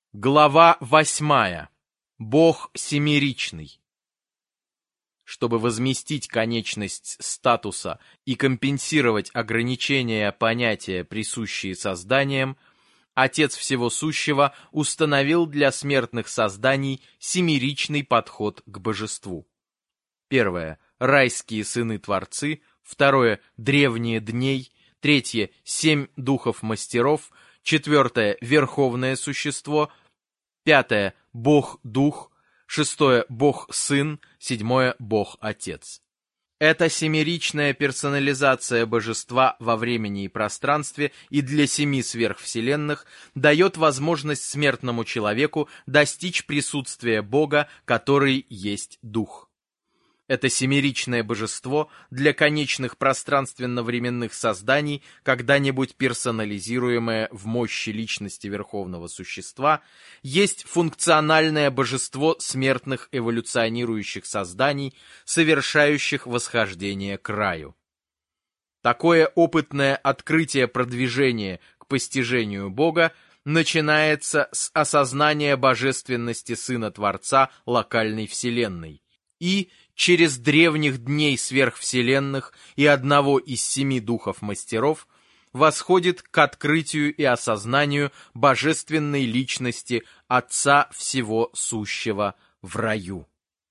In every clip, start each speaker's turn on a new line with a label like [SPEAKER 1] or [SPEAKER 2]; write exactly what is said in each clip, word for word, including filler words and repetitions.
[SPEAKER 1] Глава восьмая. Бог семеричный. Чтобы возместить конечность статуса и компенсировать ограничения понятия, присущие созданиям, Отец Всего Сущего установил для смертных созданий семеричный подход к божеству. Первое – райские сыны-творцы. Второе – древние дней. Третье – семь духов-мастеров. Четвертое – верховное существо. Пятое – Бог-Дух. Шестое – Бог-Сын. Седьмое – Бог-Отец. Эта семеричная персонализация божества во времени и пространстве и для семи сверхвселенных дает возможность смертному человеку достичь присутствия Бога, который есть Дух. Это семеричное божество для конечных пространственно-временных созданий, когда-нибудь персонализируемое в мощи личности Верховного Существа, есть функциональное божество смертных эволюционирующих созданий, совершающих восхождение к раю. Такое опытное открытие продвижения к постижению Бога начинается с осознания божественности Сына Творца локальной Вселенной и через древних дней сверхвселенных и одного из семи духов-мастеров восходит к открытию и осознанию божественной личности Отца Всего Сущего в раю.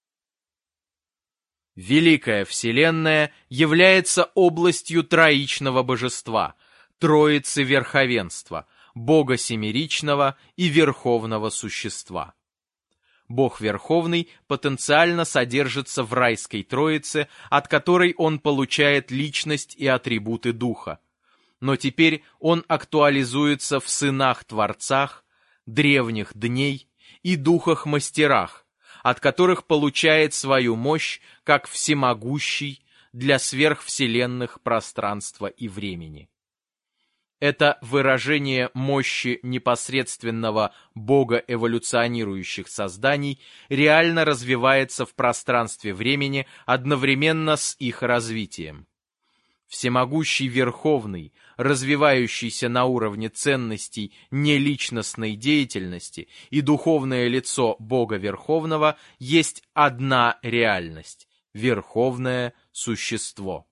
[SPEAKER 1] Великая Вселенная является областью троичного божества, Троицы Верховенства, Бога Семеричного и Верховного Существа. Бог Верховный потенциально содержится в райской Троице, от которой он получает личность и атрибуты Духа. Но теперь он актуализуется в сынах-творцах, древних дней и духах-мастерах, от которых получает свою мощь как всемогущий для сверхвселенных пространства и времени. Это выражение мощи непосредственного Бога эволюционирующих созданий реально развивается в пространстве времени одновременно с их развитием. Всемогущий Верховный, развивающийся на уровне ценностей неличностной деятельности, и духовное лицо Бога Верховного есть одна реальность – Верховное Существо.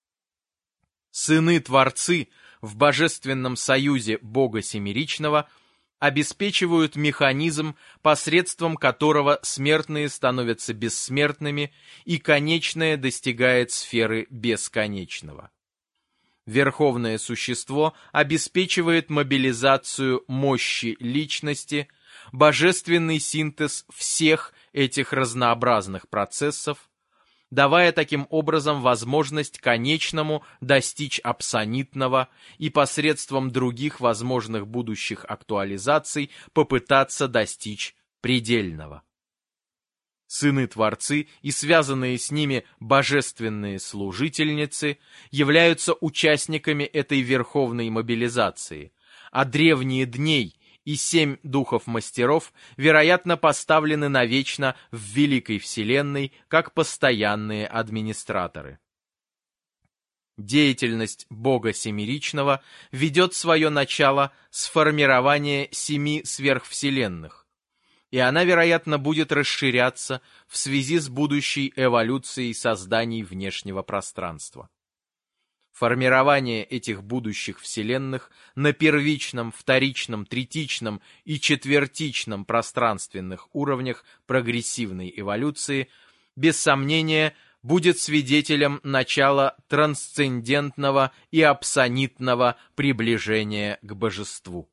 [SPEAKER 1] Сыны-творцы в божественном союзе Бога Семеричного обеспечивают механизм, посредством которого смертные становятся бессмертными и конечное достигает сферы бесконечного. Верховное Существо обеспечивает мобилизацию мощи личности, божественный синтез всех этих разнообразных процессов, давая таким образом возможность конечному достичь абсонитного и посредством других возможных будущих актуализаций попытаться достичь предельного. Сыны-творцы и связанные с ними божественные служительницы являются участниками этой верховной мобилизации, а древние дней и семь духов-мастеров, вероятно, поставлены навечно в Великой Вселенной как постоянные администраторы. Деятельность Бога Семеричного ведет свое начало с формирования семи сверхвселенных, и она, вероятно, будет расширяться в связи с будущей эволюцией созданий внешнего пространства. Формирование этих будущих вселенных на первичном, вторичном, третичном и четвертичном пространственных уровнях прогрессивной эволюции, без сомнения, будет свидетелем начала трансцендентного и абсонитного приближения к божеству.